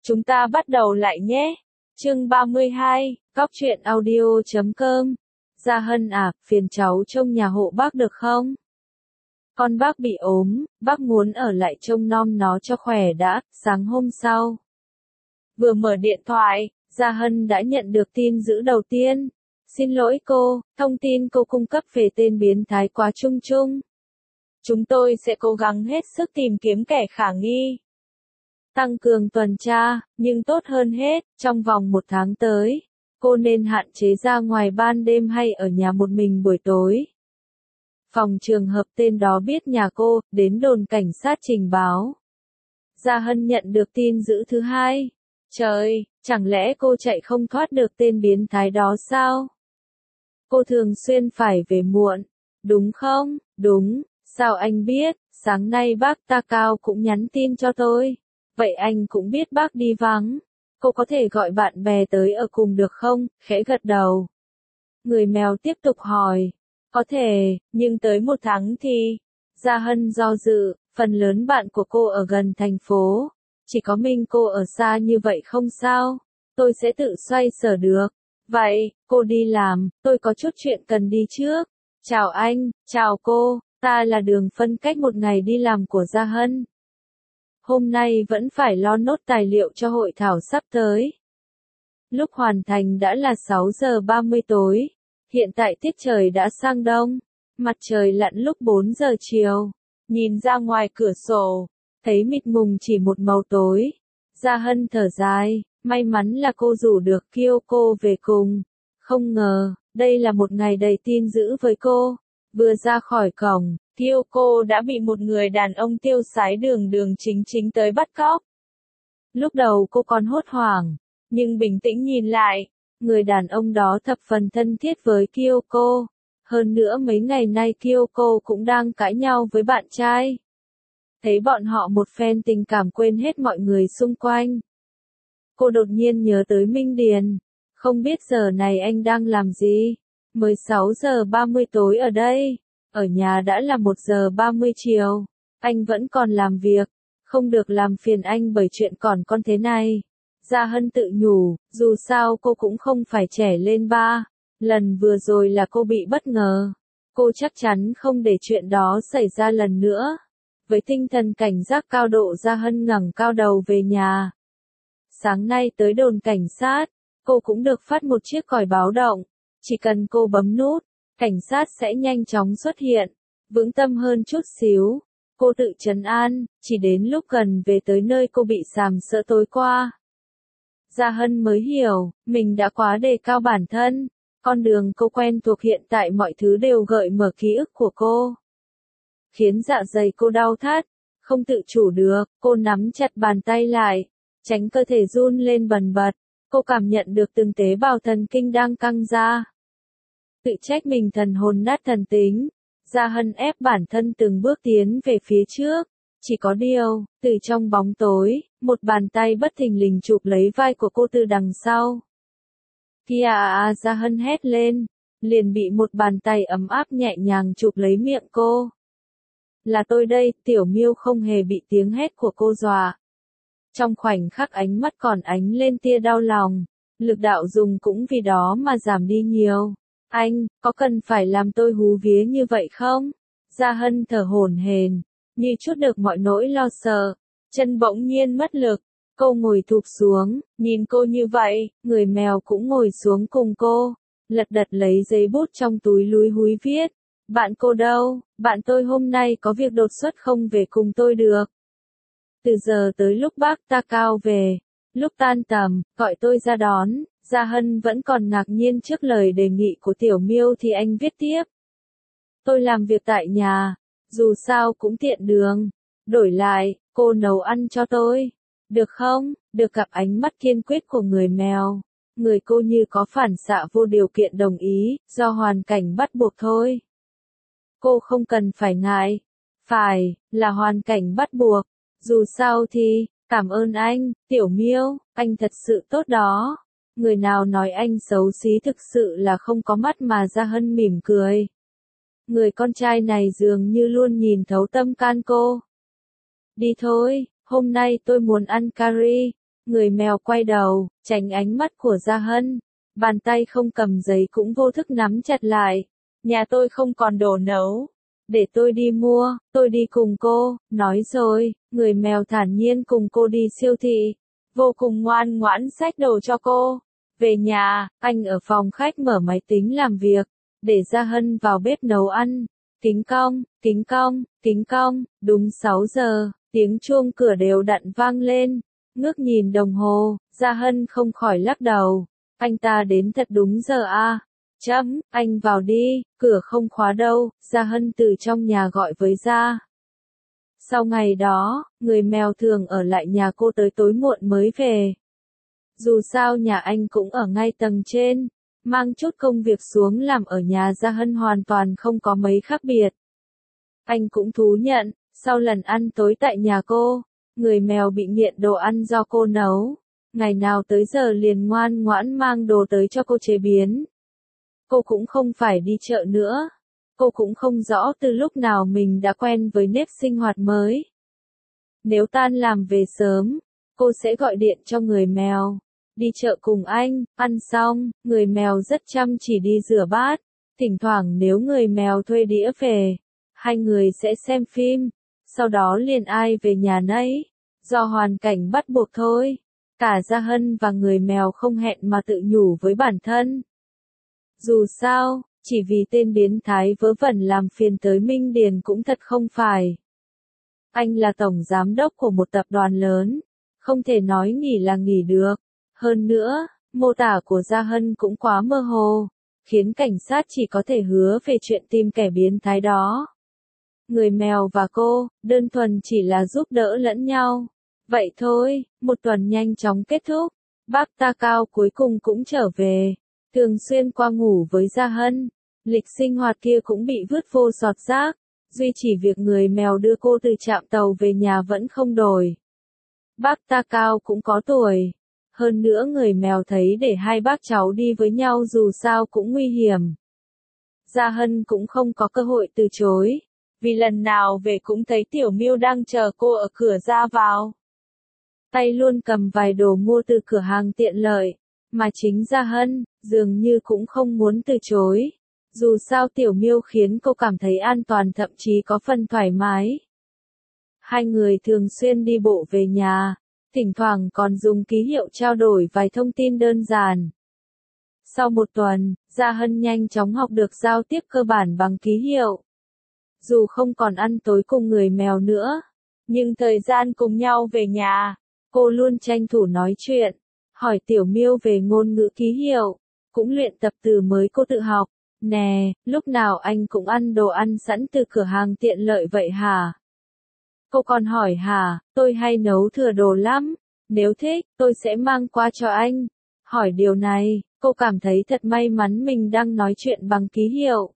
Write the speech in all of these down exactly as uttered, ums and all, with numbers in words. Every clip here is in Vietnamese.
Chúng ta bắt đầu lại nhé. Chương ba mươi hai, Cóc truyện audio chấm com. Gia Hân à, phiền cháu trông nhà hộ bác được không? Con bác bị ốm, bác muốn ở lại trông nom nó cho khỏe đã. Sáng hôm sau, vừa mở điện thoại, Gia Hân đã nhận được tin dữ đầu tiên. Xin lỗi cô, thông tin cô cung cấp về tên biến thái quá chung chung. Chúng tôi sẽ cố gắng hết sức tìm kiếm kẻ khả nghi, tăng cường tuần tra, nhưng tốt hơn hết, trong vòng một tháng tới, cô nên hạn chế ra ngoài ban đêm hay ở nhà một mình buổi tối. Phòng trường hợp tên đó biết nhà cô, đến đồn cảnh sát trình báo. Gia Hân nhận được tin dữ thứ hai. Trời, chẳng lẽ cô chạy không thoát được tên biến thái đó sao? Cô thường xuyên phải về muộn, đúng không? Đúng, sao anh biết? Sáng nay bác Takao cũng nhắn tin cho tôi. Vậy anh cũng biết bác đi vắng. Cô có thể gọi bạn bè tới ở cùng được không? Khẽ gật đầu. Người mèo tiếp tục hỏi. Có thể, nhưng tới một tháng thì... Gia Hân do dự, phần lớn bạn của cô ở gần thành phố. Chỉ có mình cô ở xa như vậy không sao? Tôi sẽ tự xoay sở được. Vậy, cô đi làm, tôi có chút chuyện cần đi trước. Chào anh, chào cô, ta là Đường Phân cách một ngày đi làm của Gia Hân. Hôm nay vẫn phải lo nốt tài liệu cho hội thảo sắp tới. Lúc hoàn thành đã là sáu giờ ba mươi tối. Hiện tại tiết trời đã sang đông. Mặt trời lặn lúc bốn giờ chiều. Nhìn ra ngoài cửa sổ, thấy mịt mùng chỉ một màu tối. Gia Hân thở dài, may mắn là cô rủ được Kyoko về cùng. Không ngờ, đây là một ngày đầy tin dữ với cô. Vừa ra khỏi cổng, Kyoko đã bị một người đàn ông tiêu sái đường đường chính chính tới bắt cóc. Lúc đầu cô còn hốt hoảng, nhưng bình tĩnh nhìn lại, người đàn ông đó thập phần thân thiết với Kyoko. Hơn nữa mấy ngày nay Kyoko cũng đang cãi nhau với bạn trai. Thấy bọn họ một phen tình cảm quên hết mọi người xung quanh. Cô đột nhiên nhớ tới Minh Điền. Không biết giờ này anh đang làm gì? Mới sáu giờ ba mươi tối ở đây. Ở nhà đã là một giờ ba mươi chiều. Anh vẫn còn làm việc. Không được làm phiền anh bởi chuyện còn con thế này. Gia Hân tự nhủ, dù sao cô cũng không phải trẻ lên ba. Lần vừa rồi là cô bị bất ngờ. Cô chắc chắn không để chuyện đó xảy ra lần nữa. Với tinh thần cảnh giác cao độ, Gia Hân ngẩng cao đầu về nhà. Sáng nay tới đồn cảnh sát, cô cũng được phát một chiếc còi báo động. Chỉ cần cô bấm nút, cảnh sát sẽ nhanh chóng xuất hiện. Vững tâm hơn chút xíu, cô tự trấn an, chỉ đến lúc gần về tới nơi cô bị sàm sỡ tối qua. Gia Hân mới hiểu, mình đã quá đề cao bản thân. Con đường cô quen thuộc hiện tại mọi thứ đều gợi mở ký ức của cô. Khiến dạ dày cô đau thắt, không tự chủ được, cô nắm chặt bàn tay lại, tránh cơ thể run lên bần bật. Cô cảm nhận được từng tế bào thần kinh đang căng ra. Tự trách mình thần hồn nát thần tính. Gia Hân ép bản thân từng bước tiến về phía trước. Chỉ có điều, từ trong bóng tối, một bàn tay bất thình lình chụp lấy vai của cô từ đằng sau. Kia à, Gia Hân hét lên, liền bị một bàn tay ấm áp nhẹ nhàng chụp lấy miệng cô. Là tôi đây, Tiểu Miêu không hề bị tiếng hét của cô dọa. Trong khoảnh khắc ánh mắt còn ánh lên tia đau lòng, lực đạo dùng cũng vì đó mà giảm đi nhiều. Anh, có cần phải làm tôi hú vía như vậy không? Gia Hân thở hổn hển, như chút được mọi nỗi lo sợ, chân bỗng nhiên mất lực. Cô ngồi thụp xuống, nhìn cô như vậy, người mèo cũng ngồi xuống cùng cô, lật đật lấy giấy bút trong túi lúi húi viết. Bạn cô đâu? Bạn tôi hôm nay có việc đột xuất không về cùng tôi được. Từ giờ tới lúc bác Takao về, lúc tan tầm, gọi tôi ra đón. Gia Hân vẫn còn ngạc nhiên trước lời đề nghị của Tiểu Miêu thì anh viết tiếp. Tôi làm việc tại nhà, dù sao cũng tiện đường. Đổi lại, cô nấu ăn cho tôi. Được không? Được gặp ánh mắt kiên quyết của người mèo. Người cô như có phản xạ vô điều kiện đồng ý, do hoàn cảnh bắt buộc thôi. Cô không cần phải ngại. Phải, là hoàn cảnh bắt buộc. Dù sao thì, cảm ơn anh, Tiểu Miêu, anh thật sự tốt đó. Người nào nói anh xấu xí thực sự là không có mắt mà. Gia Hân mỉm cười. Người con trai này dường như luôn nhìn thấu tâm can cô. Đi thôi, hôm nay tôi muốn ăn curry. Người mèo quay đầu, tránh ánh mắt của Gia Hân. Bàn tay không cầm giấy cũng vô thức nắm chặt lại. Nhà tôi không còn đồ nấu. Để tôi đi mua, tôi đi cùng cô. Nói rồi, người mèo thản nhiên cùng cô đi siêu thị. Vô cùng ngoan ngoãn xách đồ cho cô. Về nhà, anh ở phòng khách mở máy tính làm việc. Để Gia Hân vào bếp nấu ăn. Kính cong, kính cong, kính cong. Đúng sáu giờ, tiếng chuông cửa đều đặn vang lên. Ngước nhìn đồng hồ, Gia Hân không khỏi lắc đầu. Anh ta đến thật đúng giờ à. Chấm, anh vào đi, cửa không khóa đâu, Gia Hân từ trong nhà gọi với Gia. Sau ngày đó, người mèo thường ở lại nhà cô tới tối muộn mới về. Dù sao nhà anh cũng ở ngay tầng trên, mang chút công việc xuống làm ở nhà Gia Hân hoàn toàn không có mấy khác biệt. Anh cũng thú nhận, sau lần ăn tối tại nhà cô, người mèo bị nghiện đồ ăn do cô nấu. Ngày nào tới giờ liền ngoan ngoãn mang đồ tới cho cô chế biến. Cô cũng không phải đi chợ nữa. Cô cũng không rõ từ lúc nào mình đã quen với nếp sinh hoạt mới. Nếu tan làm về sớm, cô sẽ gọi điện cho người mèo. Đi chợ cùng anh, ăn xong, người mèo rất chăm chỉ đi rửa bát. Thỉnh thoảng nếu người mèo thuê đĩa về, hai người sẽ xem phim. Sau đó liền ai về nhà nấy. Do hoàn cảnh bắt buộc thôi. Cả Gia Hân và người mèo không hẹn mà tự nhủ với bản thân. Dù sao, chỉ vì tên biến thái vớ vẩn làm phiền tới Minh Điền cũng thật không phải. Anh là tổng giám đốc của một tập đoàn lớn, không thể nói nghỉ là nghỉ được. Hơn nữa, mô tả của Gia Hân cũng quá mơ hồ, khiến cảnh sát chỉ có thể hứa về chuyện tìm kẻ biến thái đó. Người mèo và cô, đơn thuần chỉ là giúp đỡ lẫn nhau. Vậy thôi, một tuần nhanh chóng kết thúc, bác Ta Cao cuối cùng cũng trở về, thường xuyên qua ngủ với Gia Hân, lịch sinh hoạt kia cũng bị vứt vô sọt rác, duy chỉ việc người mèo đưa cô từ trạm tàu về nhà vẫn không đổi. Bác Ta Cao cũng có tuổi, hơn nữa người mèo thấy để hai bác cháu đi với nhau dù sao cũng nguy hiểm. Gia Hân cũng không có cơ hội từ chối, vì lần nào về cũng thấy Tiểu Miêu đang chờ cô ở cửa ra vào. Tay luôn cầm vài đồ mua từ cửa hàng tiện lợi, mà chính Gia Hân, dường như cũng không muốn từ chối. Dù sao Tiểu Miêu khiến cô cảm thấy an toàn thậm chí có phần thoải mái. Hai người thường xuyên đi bộ về nhà, thỉnh thoảng còn dùng ký hiệu trao đổi vài thông tin đơn giản. Sau một tuần, Gia Hân nhanh chóng học được giao tiếp cơ bản bằng ký hiệu. Dù không còn ăn tối cùng người mèo nữa, nhưng thời gian cùng nhau về nhà, cô luôn tranh thủ nói chuyện, hỏi Tiểu Miêu về ngôn ngữ ký hiệu, cũng luyện tập từ mới cô tự học. Nè, lúc nào anh cũng ăn đồ ăn sẵn từ cửa hàng tiện lợi vậy hả? Cô còn hỏi hả, tôi hay nấu thừa đồ lắm, nếu thích, tôi sẽ mang qua cho anh. Hỏi điều này, cô cảm thấy thật may mắn mình đang nói chuyện bằng ký hiệu.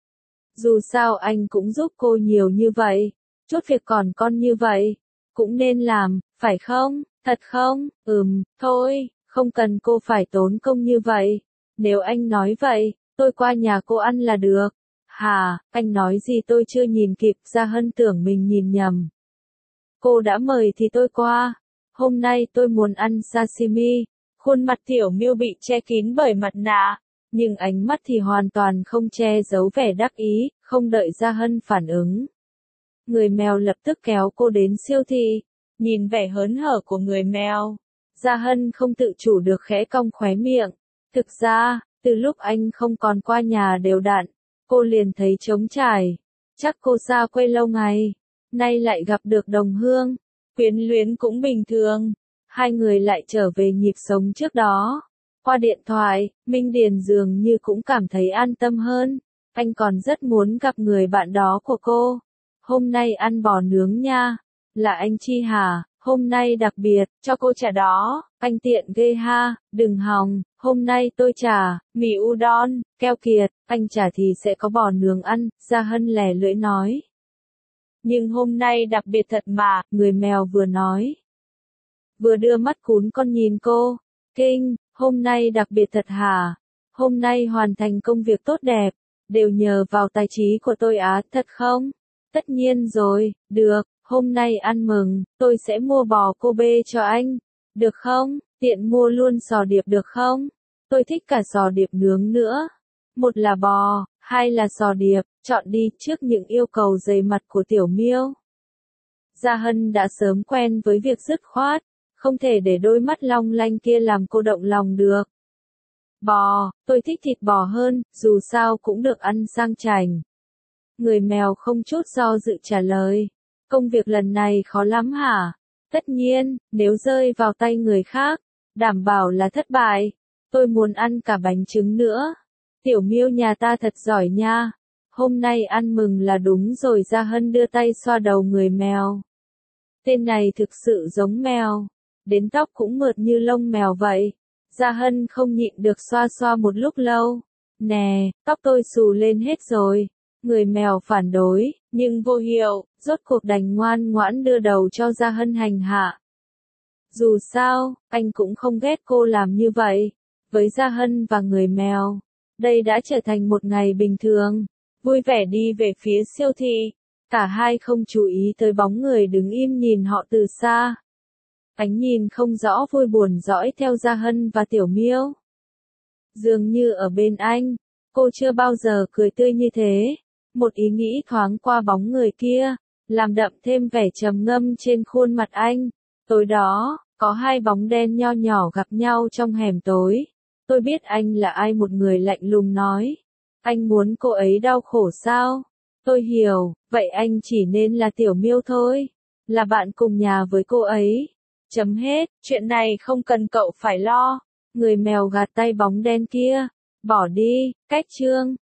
Dù sao anh cũng giúp cô nhiều như vậy, chút việc còn con như vậy, cũng nên làm, phải không? Thật không? Ừm, thôi, không cần cô phải tốn công như vậy. Nếu anh nói vậy, tôi qua nhà cô ăn là được. Hà, anh nói gì tôi chưa nhìn kịp, Gia Hân tưởng mình nhìn nhầm. Cô đã mời thì tôi qua. Hôm nay tôi muốn ăn sashimi. Khuôn mặt Tiểu Miêu bị che kín bởi mặt nạ, nhưng ánh mắt thì hoàn toàn không che giấu vẻ đắc ý, không đợi Gia Hân phản ứng. Người mèo lập tức kéo cô đến siêu thị, nhìn vẻ hớn hở của người mèo. Gia Hân không tự chủ được khẽ cong khóe miệng. Thực ra, từ lúc anh không còn qua nhà đều đặn, cô liền thấy trống trải. Chắc cô xa quê lâu ngày, nay lại gặp được đồng hương, quyến luyến cũng bình thường. Hai người lại trở về nhịp sống trước đó. Qua điện thoại, Minh Điền dường như cũng cảm thấy an tâm hơn. Anh còn rất muốn gặp người bạn đó của cô. Hôm nay ăn bò nướng nha. Là anh Chi hả? Hôm nay đặc biệt, cho cô trả đó. Anh tiện ghê ha, đừng hòng. Hôm nay tôi trả, mì udon, keo kiệt. Anh trả thì sẽ có bò nướng ăn, Gia Hân lẻ lưỡi nói. Nhưng hôm nay đặc biệt thật mà, người mèo vừa nói. Vừa đưa mắt cún con nhìn cô. Kinh, hôm nay đặc biệt thật hả? Hôm nay hoàn thành công việc tốt đẹp, đều nhờ vào tài trí của tôi á, thật không? Tất nhiên rồi, được, hôm nay ăn mừng, tôi sẽ mua bò Kobe cho anh. Được không? Tiện mua luôn sò điệp được không? Tôi thích cả sò điệp nướng nữa. Một là bò, hai là sò điệp, chọn đi trước những yêu cầu dày mặt của Tiểu Miêu. Gia Hân đã sớm quen với việc dứt khoát, không thể để đôi mắt long lanh kia làm cô động lòng được. Bò, tôi thích thịt bò hơn, dù sao cũng được ăn sang chảnh. Người mèo không chút do dự trả lời. Công việc lần này khó lắm hả? Tất nhiên, nếu rơi vào tay người khác, đảm bảo là thất bại. Tôi muốn ăn cả bánh trứng nữa. Tiểu Miêu nhà ta thật giỏi nha. Hôm nay ăn mừng là đúng rồi. Gia Hân đưa tay xoa đầu người mèo. Tên này thực sự giống mèo. Đến tóc cũng mượt như lông mèo vậy. Gia Hân không nhịn được xoa xoa một lúc lâu. Nè, tóc tôi xù lên hết rồi. Người mèo phản đối, nhưng vô hiệu, rốt cuộc đành ngoan ngoãn đưa đầu cho Gia Hân hành hạ. Dù sao, anh cũng không ghét cô làm như vậy. Với Gia Hân và người mèo, đây đã trở thành một ngày bình thường. Vui vẻ đi về phía siêu thị. Cả hai không chú ý tới bóng người đứng im nhìn họ từ xa. Ánh nhìn không rõ vui buồn dõi theo Gia Hân và Tiểu Miêu. Dường như ở bên anh, cô chưa bao giờ cười tươi như thế. Một ý nghĩ thoáng qua bóng người kia, làm đậm thêm vẻ trầm ngâm trên khuôn mặt anh. Tối đó, có hai bóng đen nho nhỏ gặp nhau trong hẻm tối. Tôi biết anh là ai, một người lạnh lùng nói. Anh muốn cô ấy đau khổ sao? Tôi hiểu, vậy anh chỉ nên là Tiểu Miêu thôi. Là bạn cùng nhà với cô ấy. Chấm hết, chuyện này không cần cậu phải lo. Người mèo gạt tay bóng đen kia. Bỏ đi, cách chương.